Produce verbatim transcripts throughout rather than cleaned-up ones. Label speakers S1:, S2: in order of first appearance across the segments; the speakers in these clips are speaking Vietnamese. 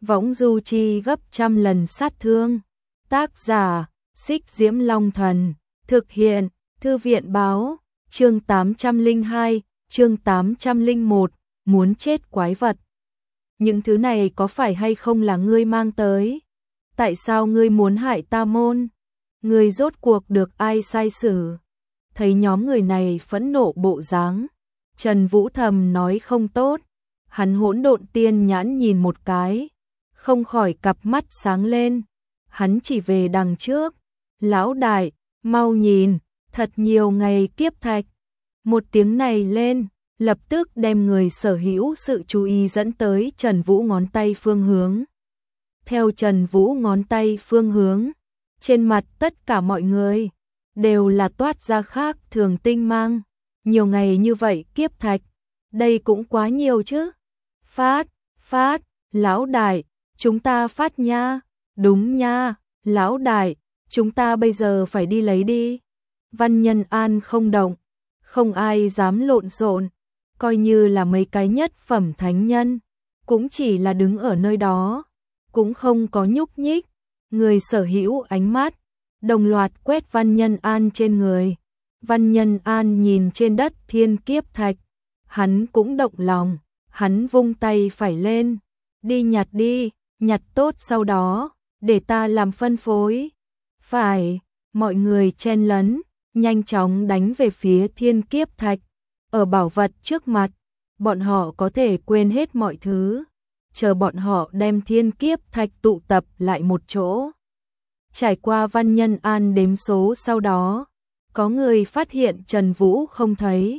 S1: võng du chi gấp trăm lần sát thương. Tác giả, Xích Diễm Long Thần, thực hiện, Thư viện báo, chương tám trăm lẻ hai, chương tám trăm lẻ một, muốn chết quái vật. Những thứ này có phải hay không là ngươi mang tới? Tại sao ngươi muốn hại ta môn? Ngươi rốt cuộc được ai sai xử? Thấy nhóm người này phẫn nộ bộ dáng, Trần Vũ thầm nói không tốt. Hắn hỗn độn tiên nhãn nhìn một cái, không khỏi cặp mắt sáng lên. Hắn chỉ về đằng trước. Lão đại, mau nhìn, thật nhiều ngày kiếp thạch. Một tiếng này lên, lập tức đem người sở hữu sự chú ý dẫn tới Trần Vũ ngón tay phương hướng. Theo Trần Vũ ngón tay phương hướng, trên mặt tất cả mọi người đều là toát ra khác thường tinh mang. Nhiều ngày như vậy kiếp thạch, đây cũng quá nhiều chứ. Phát, phát, lão đại, chúng ta phát nha. Đúng nha, lão đại, chúng ta bây giờ phải đi lấy đi. Văn Nhân An không động, không ai dám lộn xộn, coi như là mấy cái nhất phẩm thánh nhân, cũng chỉ là đứng ở nơi đó, cũng không có nhúc nhích. Người sở hữu ánh mắt đồng loạt quét Văn Nhân An trên người. Văn Nhân An nhìn trên đất thiên kiếp thạch, hắn cũng động lòng, hắn vung tay phải lên, đi nhặt đi, nhặt tốt sau đó, để ta làm phân phối. Phải, mọi người chen lấn, nhanh chóng đánh về phía thiên kiếp thạch. Ở bảo vật trước mặt, bọn họ có thể quên hết mọi thứ, chờ bọn họ đem thiên kiếp thạch tụ tập lại một chỗ. Trải qua Văn Nhân An đếm số sau đó, có người phát hiện Trần Vũ không thấy.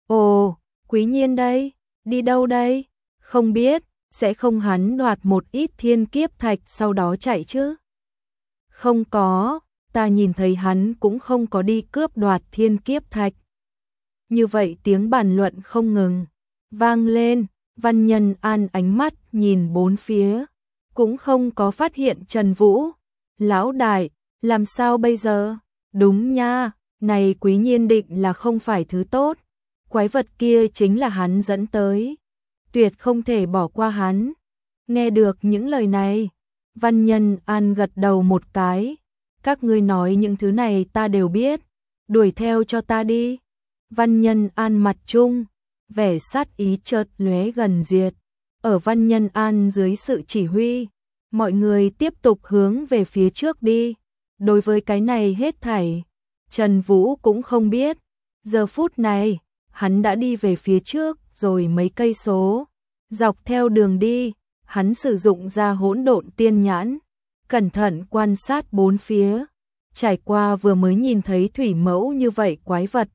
S1: Ồ, Quý Nhiên đây, đi đâu đây? Không biết, sẽ không hắn đoạt một ít thiên kiếp thạch sau đó chạy chứ? Không có, ta nhìn thấy hắn cũng không có đi cướp đoạt thiên kiếp thạch. Như vậy tiếng bàn luận không ngừng vang lên. Văn Nhân An ánh mắt nhìn bốn phía, cũng không có phát hiện Trần Vũ. Lão đại, làm sao bây giờ? Đúng nha, này Quý Nhiên định là không phải thứ tốt. Quái vật kia chính là hắn dẫn tới, tuyệt không thể bỏ qua hắn. Nghe được những lời này, Văn Nhân An gật đầu một cái. Các ngươi nói những thứ này ta đều biết, đuổi theo cho ta đi. Văn Nhân An mặt trung, vẻ sát ý chợt lóe gần diệt. Ở Văn Nhân An dưới sự chỉ huy, mọi người tiếp tục hướng về phía trước đi. Đối với cái này hết thảy, Trần Vũ cũng không biết. Giờ phút này, hắn đã đi về phía trước rồi mấy cây số. Dọc theo đường đi, hắn sử dụng ra hỗn độn tiên nhãn, cẩn thận quan sát bốn phía. Trải qua vừa mới nhìn thấy thủy mẫu như vậy quái vật,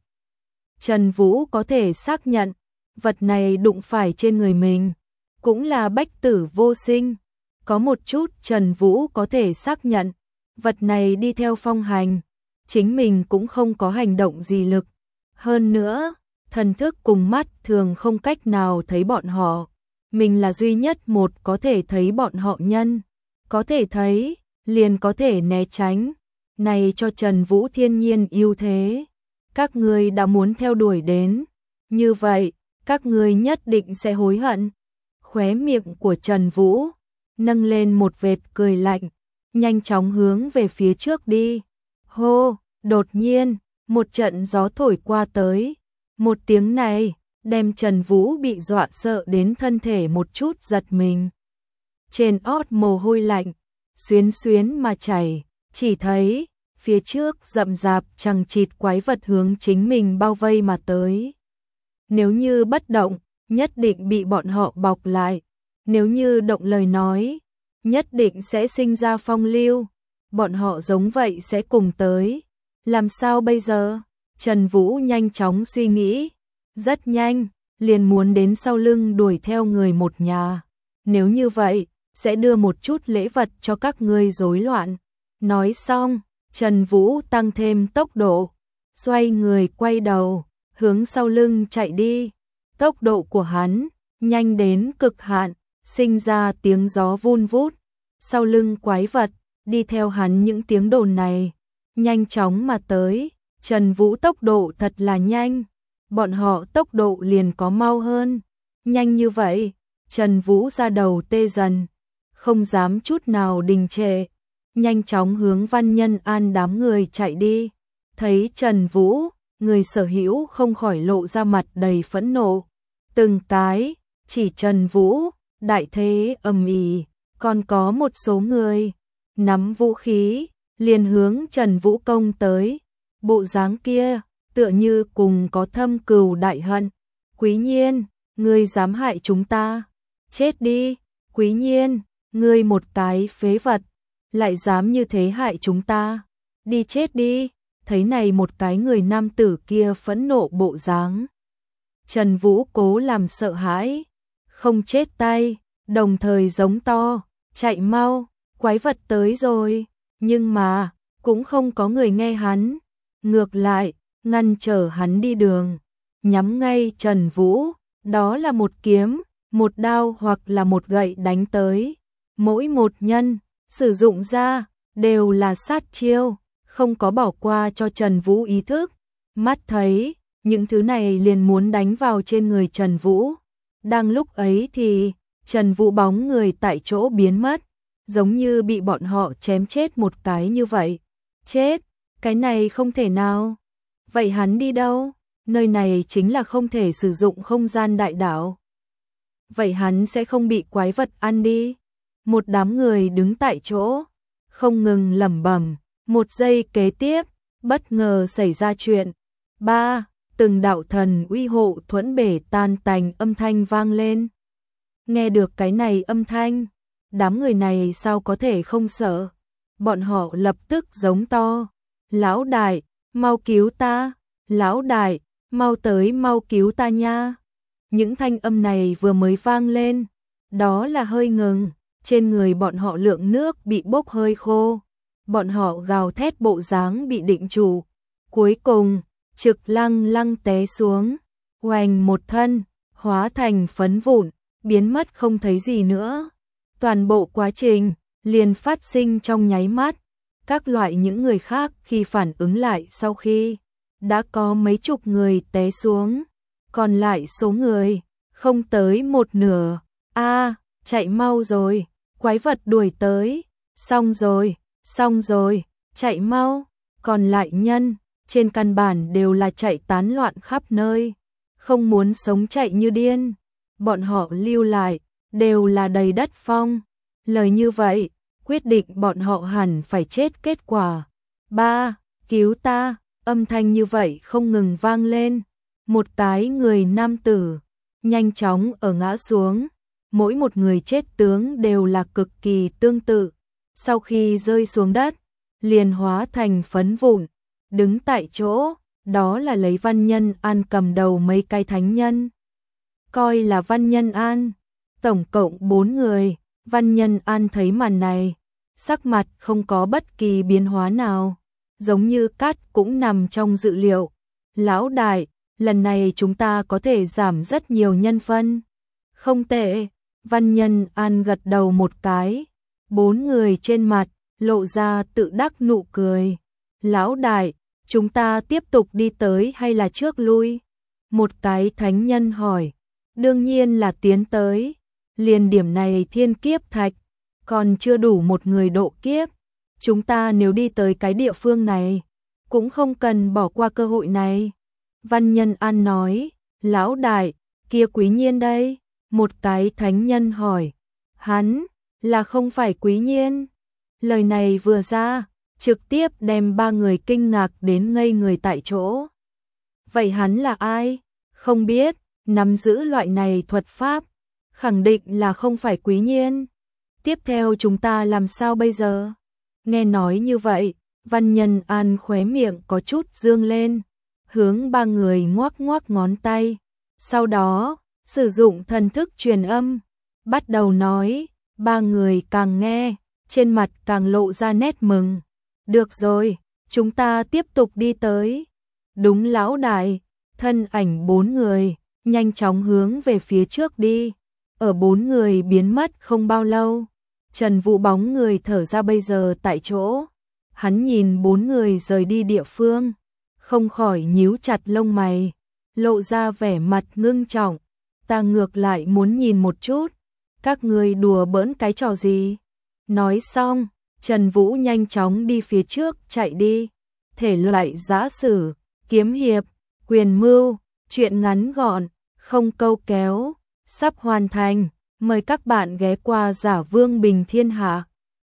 S1: Trần Vũ có thể xác nhận, vật này đụng phải trên người mình, cũng là bách tử vô sinh. Có một chút Trần Vũ có thể xác nhận, vật này đi theo phong hành, chính mình cũng không có hành động gì lực. Hơn nữa, thần thức cùng mắt thường không cách nào thấy bọn họ. Mình là duy nhất một có thể thấy bọn họ nhân. Có thể thấy, liền có thể né tránh. Này cho Trần Vũ thiên nhiên ưu thế. Các ngươi đã muốn theo đuổi đến. Như vậy, các ngươi nhất định sẽ hối hận. Khóe miệng của Trần Vũ nâng lên một vệt cười lạnh, nhanh chóng hướng về phía trước đi. Hô, đột nhiên, một trận gió thổi qua tới. Một tiếng này, đem Trần Vũ bị dọa sợ đến thân thể một chút giật mình. Trên ót mồ hôi lạnh, xuyến xuyến mà chảy, chỉ thấy, phía trước rậm rạp chằng chịt quái vật hướng chính mình bao vây mà tới. Nếu như bất động, nhất định bị bọn họ bọc lại. Nếu như động lời nói, nhất định sẽ sinh ra phong lưu. Bọn họ giống vậy sẽ cùng tới. Làm sao bây giờ? Trần Vũ nhanh chóng suy nghĩ. Rất nhanh, liền muốn đến sau lưng đuổi theo người một nhà. Nếu như vậy, sẽ đưa một chút lễ vật cho các ngươi rối loạn. Nói xong, Trần Vũ tăng thêm tốc độ, xoay người quay đầu, hướng sau lưng chạy đi. Tốc độ của hắn nhanh đến cực hạn, sinh ra tiếng gió vun vút. Sau lưng quái vật, đi theo hắn những tiếng đồn này, nhanh chóng mà tới. Trần Vũ tốc độ thật là nhanh, bọn họ tốc độ liền có mau hơn. Nhanh như vậy, Trần Vũ ra đầu tê dần, không dám chút nào đình trệ, nhanh chóng hướng Văn Nhân An đám người chạy đi. Thấy Trần Vũ, người sở hữu không khỏi lộ ra mặt đầy phẫn nộ. Từng cái, chỉ Trần Vũ, đại thế ầm ĩ, còn có một số người nắm vũ khí, liền hướng Trần Vũ công tới. Bộ dáng kia, tựa như cùng có thâm cừu đại hận. Quý Nhiên, ngươi dám hại chúng ta, chết đi, Quý Nhiên, ngươi một cái phế vật, lại dám như thế hại chúng ta, đi chết đi. Thấy này một cái người nam tử kia phẫn nộ bộ dáng, Trần Vũ cố làm sợ hãi, không chết tay, đồng thời giống to, chạy mau, quái vật tới rồi, nhưng mà, cũng không có người nghe hắn, ngược lại, ngăn trở hắn đi đường, nhắm ngay Trần Vũ, đó là một kiếm, một đao hoặc là một gậy đánh tới, mỗi một nhân, sử dụng ra, đều là sát chiêu, không có bỏ qua cho Trần Vũ ý thức, mắt thấy, những thứ này liền muốn đánh vào trên người Trần Vũ. Đang lúc ấy thì, Trần Vũ bóng người tại chỗ biến mất, giống như bị bọn họ chém chết một cái như vậy. Chết, cái này không thể nào. Vậy hắn đi đâu? Nơi này chính là không thể sử dụng không gian đại đảo. Vậy hắn sẽ không bị quái vật ăn đi. Một đám người đứng tại chỗ, không ngừng lẩm bẩm. Một giây kế tiếp, bất ngờ xảy ra chuyện. Ba, từng đạo thần uy hộ thuẫn bể tan tành âm thanh vang lên. Nghe được cái này âm thanh, đám người này sao có thể không sợ. Bọn họ lập tức giống to. Lão đại, mau cứu ta. Lão đại, mau tới mau cứu ta nha. Những thanh âm này vừa mới vang lên, đó là hơi ngừng, trên người bọn họ lượng nước bị bốc hơi khô. Bọn họ gào thét bộ dáng bị định chủ. Cuối cùng, trực lăng lăng té xuống, oành một thân, hóa thành phấn vụn, biến mất không thấy gì nữa. Toàn bộ quá trình, liền phát sinh trong nháy mắt. Các loại những người khác khi phản ứng lại sau khi đã có mấy chục người té xuống, còn lại số người, không tới một nửa. A, chạy mau rồi, quái vật đuổi tới, xong rồi. Xong rồi, chạy mau, còn lại nhân, trên căn bản đều là chạy tán loạn khắp nơi, không muốn sống chạy như điên. Bọn họ lưu lại, đều là đầy đất phong. Lời như vậy, quyết định bọn họ hẳn phải chết kết quả. Ba, cứu ta, âm thanh như vậy không ngừng vang lên. Một cái người nam tử, nhanh chóng ở ngã xuống. Mỗi một người chết tướng đều là cực kỳ tương tự. Sau khi rơi xuống đất, liền hóa thành phấn vụn, đứng tại chỗ, đó là lấy Văn Nhân An cầm đầu mấy cái thánh nhân. Coi là Văn Nhân An, tổng cộng bốn người. Văn Nhân An thấy màn này, sắc mặt không có bất kỳ biến hóa nào, giống như cát cũng nằm trong dự liệu. Lão đại, lần này chúng ta có thể giảm rất nhiều nhân phân. Không tệ, Văn Nhân An gật đầu một cái. Bốn người trên mặt, lộ ra tự đắc nụ cười. Lão đại, chúng ta tiếp tục đi tới hay là trước lui? Một cái thánh nhân hỏi. Đương nhiên là tiến tới. Liền điểm này thiên kiếp thạch, còn chưa đủ một người độ kiếp. Chúng ta nếu đi tới cái địa phương này, cũng không cần bỏ qua cơ hội này. Văn Nhân An nói. Lão đại, kia Quý Nhiên đây? Một cái thánh nhân hỏi. Hắn là không phải Quý Nhiên. Lời này vừa ra, trực tiếp đem ba người kinh ngạc đến ngây người tại chỗ. Vậy hắn là ai? Không biết, nắm giữ loại này thuật pháp, khẳng định là không phải Quý Nhiên. Tiếp theo chúng ta làm sao bây giờ? Nghe nói như vậy, Văn Nhân An khóe miệng có chút dương lên, hướng ba người ngoắc ngoắc ngón tay. Sau đó, sử dụng thần thức truyền âm, bắt đầu nói. Ba người càng nghe, trên mặt càng lộ ra nét mừng. Được rồi, chúng ta tiếp tục đi tới. Đúng lão đại, thân ảnh bốn người, nhanh chóng hướng về phía trước đi. Ở bốn người biến mất không bao lâu, Trần Vũ bóng người thở ra bây giờ tại chỗ. Hắn nhìn bốn người rời đi địa phương, không khỏi nhíu chặt lông mày, lộ ra vẻ mặt ngưng trọng. Ta ngược lại muốn nhìn một chút, các người đùa bỡn cái trò gì? Nói xong, Trần Vũ nhanh chóng đi phía trước chạy đi. Thể loại giã sử, kiếm hiệp, quyền mưu, truyện ngắn gọn, không câu kéo, sắp hoàn thành. Mời các bạn ghé qua Giả Vương Bình Thiên Hạ.